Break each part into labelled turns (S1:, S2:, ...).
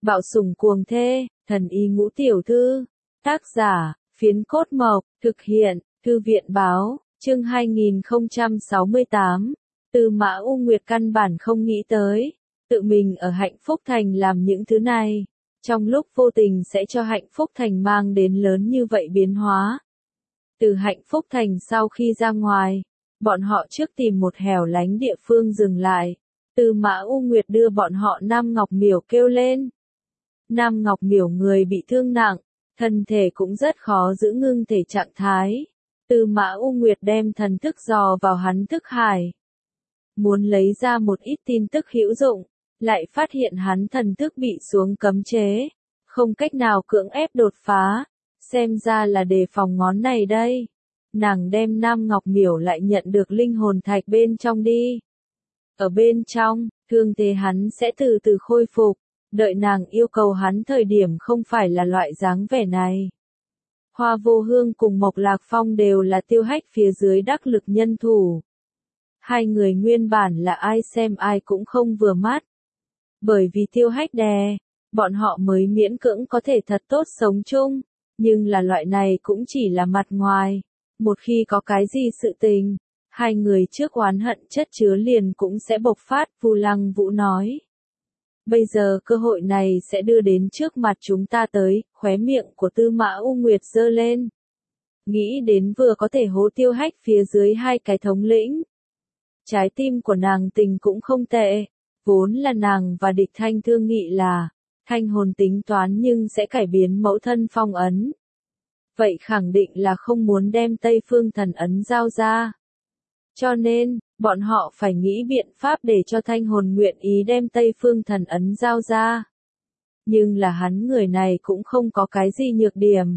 S1: Bạo sủng cuồng thê, thần y ngũ tiểu thư. Tác giả, Phiến Cốt Mộc, thực hiện, Thư viện báo, chương 2068. Tư Mã U Nguyệt căn bản không nghĩ tới, tự mình ở Hạnh Phúc Thành làm những thứ này, trong lúc vô tình sẽ cho Hạnh Phúc Thành mang đến lớn như vậy biến hóa. Từ Hạnh Phúc Thành sau khi ra ngoài, bọn họ trước tìm một hẻo lánh địa phương dừng lại. Tư Mã U Nguyệt đưa bọn họ Nam Ngọc Miểu kêu lên. Nam Ngọc Miểu người bị thương nặng, thân thể cũng rất khó giữ ngưng thể trạng thái. Tư Mã U Nguyệt đem thần thức dò vào hắn thức hải, muốn lấy ra một ít tin tức hữu dụng, lại phát hiện hắn thần thức bị xuống cấm chế, không cách nào cưỡng ép đột phá, xem ra là đề phòng ngón này đây. Nàng đem Nam Ngọc Miểu lại nhận được linh hồn thạch bên trong đi. Ở bên trong, thương thế hắn sẽ từ từ khôi phục, đợi nàng yêu cầu hắn thời điểm không phải là loại dáng vẻ này. Hoa Vô Hương cùng Mộc Lạc Phong đều là Tiêu Hách phía dưới đắc lực nhân thủ. Hai người nguyên bản là ai xem ai cũng không vừa mắt. Bởi vì Tiêu Hách đè, bọn họ mới miễn cưỡng có thể thật tốt sống chung, nhưng là loại này cũng chỉ là mặt ngoài. Một khi có cái gì sự tình, hai người trước oán hận chất chứa liền cũng sẽ bộc phát, Vu Lăng Vũ nói. Bây giờ cơ hội này sẽ đưa đến trước mặt chúng ta tới, khóe miệng của Tư Mã U Nguyệt giơ lên. Nghĩ đến vừa có thể hố Tiêu Hách phía dưới hai cái thống lĩnh. Trái tim của nàng tình cũng không tệ, vốn là nàng và Địch Thanh thương nghị là, Thanh hồn tính toán nhưng sẽ cải biến mẫu thân phong ấn. Vậy khẳng định là không muốn đem Tây Phương Thần ấn giao ra. Cho nên, bọn họ phải nghĩ biện pháp để cho Thanh hồn nguyện ý đem Tây Phương Thần ấn giao ra. Nhưng là hắn người này cũng không có cái gì nhược điểm.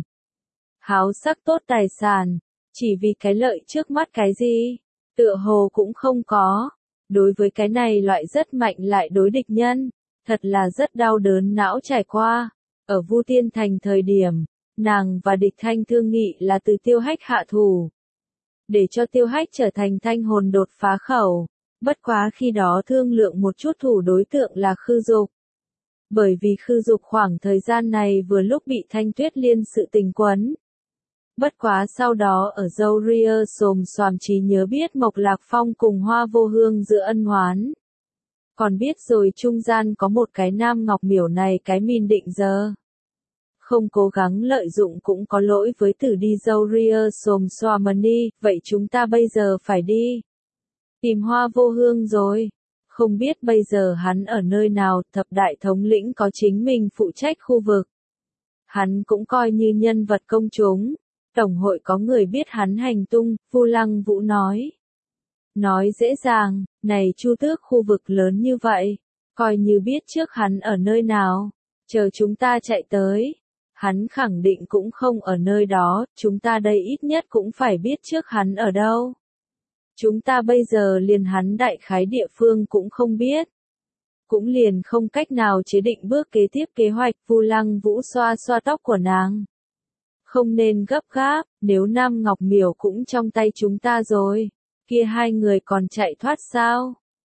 S1: Háo sắc tốt tài sản, chỉ vì cái lợi trước mắt cái gì, tựa hồ cũng không có. Đối với cái này loại rất mạnh lại đối địch nhân, thật là rất đau đớn não trải qua. Ở Vu Tiên Thành thời điểm, nàng và Địch Thanh thương nghị là từ Tiêu Hách hạ thủ, để cho Tiêu Hách trở thành thanh hồn đột phá khẩu. Bất quá khi đó thương lượng một chút thủ đối tượng là Khư Dục. Bởi vì Khư Dục khoảng thời gian này vừa lúc bị Thanh Tuyết Liên sự tình quấn. Bất quá sau đó ở Dâu Ria xồm xoàm trí nhớ biết Mộc Lạc Phong cùng Hoa Vô Hương giữa ân oán. Còn biết rồi trung gian có một cái Nam Ngọc Miểu này cái min định giờ. Không cố gắng lợi dụng cũng có lỗi với tử đi Dâu Ria xồm xoàm đi, vậy chúng ta bây giờ phải đi tìm Hoa Vô Hương rồi. Không biết bây giờ hắn ở nơi nào, thập đại thống lĩnh có chính mình phụ trách khu vực. Hắn cũng coi như nhân vật công chúng. Tổng hội có người biết hắn hành tung, Vu Lăng Vũ nói. Nói dễ dàng, này Chu Tước khu vực lớn như vậy, coi như biết trước hắn ở nơi nào, chờ chúng ta chạy tới. Hắn khẳng định cũng không ở nơi đó, chúng ta đây ít nhất cũng phải biết trước hắn ở đâu. Chúng ta bây giờ liền hắn đại khái địa phương cũng không biết. Cũng liền không cách nào chế định bước kế tiếp kế hoạch, Vu Lăng Vũ xoa xoa tóc của nàng. Không nên gấp gáp, nếu Nam Ngọc Miểu cũng trong tay chúng ta rồi, kia hai người còn chạy thoát sao?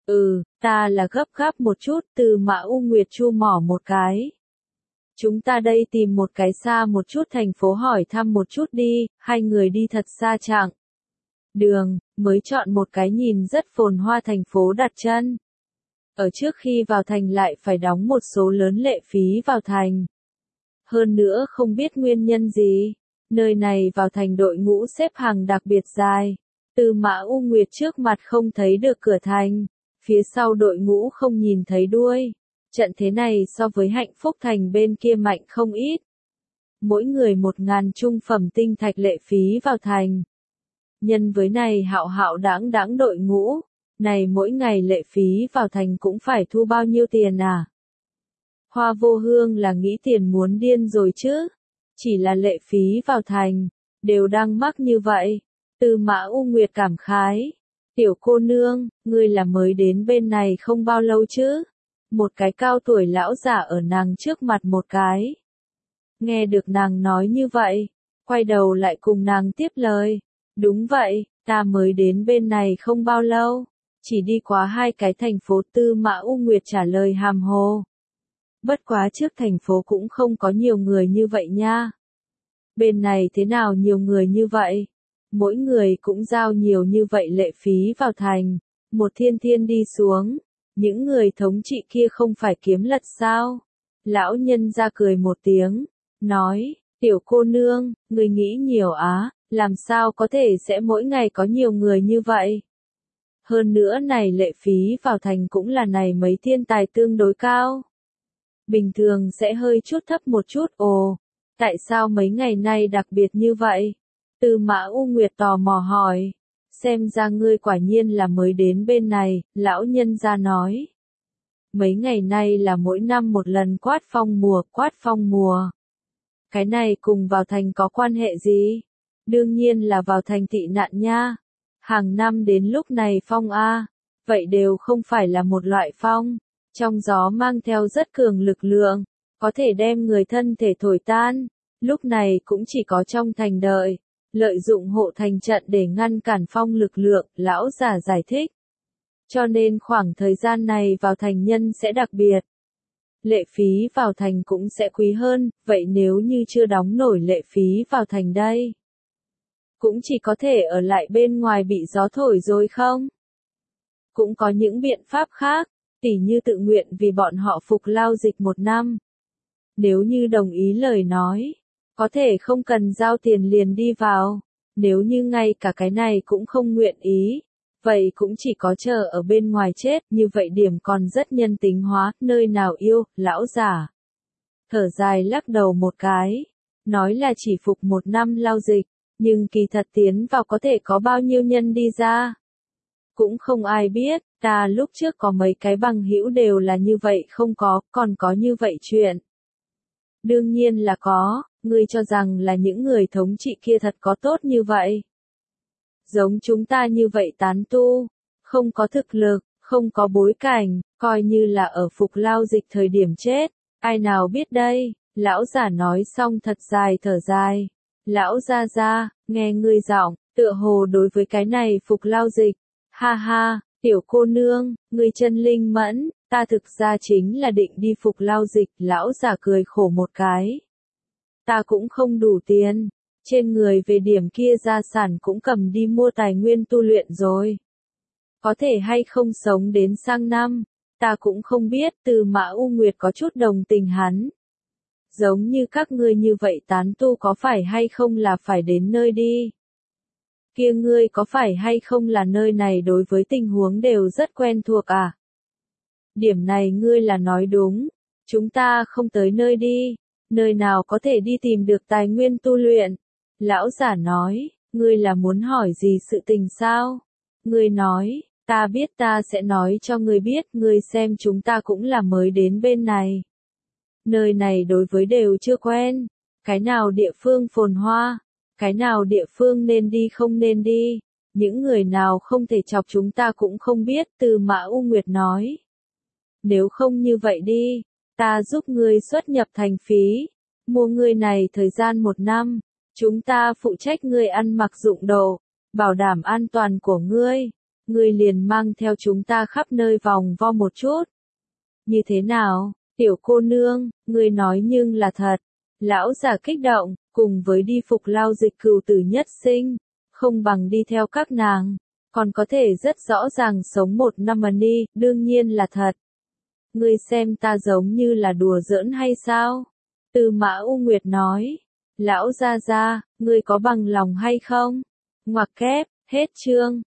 S1: Ta là gấp gáp một chút, Từ Mã U Nguyệt chu mỏ một cái. Chúng ta đây tìm một cái xa một chút thành phố hỏi thăm một chút đi, hai người đi thật xa chặng đường, mới chọn một cái nhìn rất phồn hoa thành phố đặt chân. Ở trước khi vào thành lại phải đóng một số lớn lệ phí vào thành. Hơn nữa không biết nguyên nhân gì, nơi này vào thành đội ngũ xếp hàng đặc biệt dài. Tư Mã U Nguyệt trước mặt không thấy được cửa thành, phía sau đội ngũ không nhìn thấy đuôi. Trận thế này so với Hạnh Phúc Thành bên kia mạnh không ít. Mỗi người 1.000 trung phẩm tinh thạch lệ phí vào thành. Nhân với này hạo hạo đãng đãng đội ngũ, này mỗi ngày lệ phí vào thành cũng phải thu bao nhiêu tiền à? Hoa Vô Hương là nghĩ tiền muốn điên rồi chứ. Chỉ là lệ phí vào thành, đều đang mắc như vậy. Tư Mã U Nguyệt cảm khái. Tiểu cô nương, ngươi là mới đến bên này không bao lâu chứ? Một cái cao tuổi lão giả ở nàng trước mặt một cái. Nghe được nàng nói như vậy, quay đầu lại cùng nàng tiếp lời. Đúng vậy, ta mới đến bên này không bao lâu. Chỉ đi qua hai cái thành phố, Tư Mã U Nguyệt trả lời hàm hồ. Bất quá trước thành phố cũng không có nhiều người như vậy nha. Bên này thế nào nhiều người như vậy? Mỗi người cũng giao nhiều như vậy lệ phí vào thành. Một thiên thiên đi xuống. Những người thống trị kia không phải kiếm lật sao? Lão nhân ra cười một tiếng. Nói, tiểu cô nương, người nghĩ nhiều á, làm sao có thể sẽ mỗi ngày có nhiều người như vậy? Hơn nữa này lệ phí vào thành cũng là này mấy thiên tài tương đối cao. Bình thường sẽ hơi chút thấp một chút. Ồ, tại sao mấy ngày nay đặc biệt như vậy? Tư Mã U Nguyệt tò mò hỏi. Xem ra ngươi quả nhiên là mới đến bên này, lão nhân gia nói. Mấy ngày nay là mỗi năm một lần quát phong mùa. Cái này cùng vào thành có quan hệ gì? Đương nhiên là vào thành tị nạn nha. Hàng năm đến lúc này phong a, vậy đều không phải là một loại phong, trong gió mang theo rất cường lực lượng, có thể đem người thân thể thổi tan. Lúc này cũng chỉ có trong thành đợi, lợi dụng hộ thành trận để ngăn cản phong lực lượng, lão giả giải thích. Cho nên khoảng thời gian này vào thành nhân sẽ đặc biệt. Lệ phí vào thành cũng sẽ quý hơn, vậy nếu như chưa đóng nổi lệ phí vào thành đây, cũng chỉ có thể ở lại bên ngoài bị gió thổi rồi không? Cũng có những biện pháp khác, tỉ như tự nguyện vì bọn họ phục lao dịch 1 năm. Nếu như đồng ý lời nói, có thể không cần giao tiền liền đi vào. Nếu như ngay cả cái này cũng không nguyện ý, vậy cũng chỉ có chờ ở bên ngoài chết, như vậy điểm còn rất nhân tính hóa, nơi nào yêu, lão giả. Thở dài lắc đầu một cái, nói là chỉ phục 1 năm lao dịch, nhưng kỳ thật tiến vào có thể có bao nhiêu nhân đi ra. Cũng không ai biết, ta lúc trước có mấy cái bằng hữu đều là như vậy không có, còn có như vậy chuyện. Đương nhiên là có, ngươi cho rằng là những người thống trị kia thật có tốt như vậy. Giống chúng ta như vậy tán tu, không có thực lực, không có bối cảnh, coi như là ở phục lao dịch thời điểm chết, ai nào biết đây, lão giả nói xong thật dài thở dài. Lão gia, nghe ngươi giọng, tựa hồ đối với cái này phục lao dịch. Ha ha, tiểu cô nương, ngươi chân linh mẫn, ta thực ra chính là định đi phục lao dịch, lão giả cười khổ một cái. Ta cũng không đủ tiền, trên người về điểm kia gia sản cũng cầm đi mua tài nguyên tu luyện rồi. Có thể hay không sống đến sang năm, ta cũng không biết. Từ Mã U Nguyệt có chút đồng tình hắn. Giống như các ngươi như vậy tán tu có phải hay không là phải đến nơi đi. Kia ngươi có phải hay không là nơi này đối với tình huống đều rất quen thuộc à? Điểm này ngươi là nói đúng, chúng ta không tới nơi đi, nơi nào có thể đi tìm được tài nguyên tu luyện. Lão giả nói, ngươi là muốn hỏi gì sự tình sao? Ngươi nói, ta biết ta sẽ nói cho ngươi biết, ngươi xem chúng ta cũng là mới đến bên này. Nơi này đối với đều chưa quen, cái nào địa phương phồn hoa, cái nào địa phương nên đi không nên đi, những người nào không thể chọc chúng ta cũng không biết. Từ Mã U Nguyệt nói. Nếu không như vậy đi, ta giúp ngươi xuất nhập thành phí, mua ngươi này thời gian 1 năm, chúng ta phụ trách ngươi ăn mặc dụng đồ, bảo đảm an toàn của ngươi liền mang theo chúng ta khắp nơi vòng vo một chút. Như thế nào, tiểu cô nương, ngươi nói nhưng là thật. Lão giả kích động, cùng với đi phục lao dịch cửu tử nhất sinh, không bằng đi theo các nàng, còn có thể rất rõ ràng sống 1 năm mà đi, đương nhiên là thật. Ngươi xem ta giống như là đùa giỡn hay sao? Từ Mã U Nguyệt nói, lão gia, ngươi có bằng lòng hay không? Ngoặc kép, hết chương.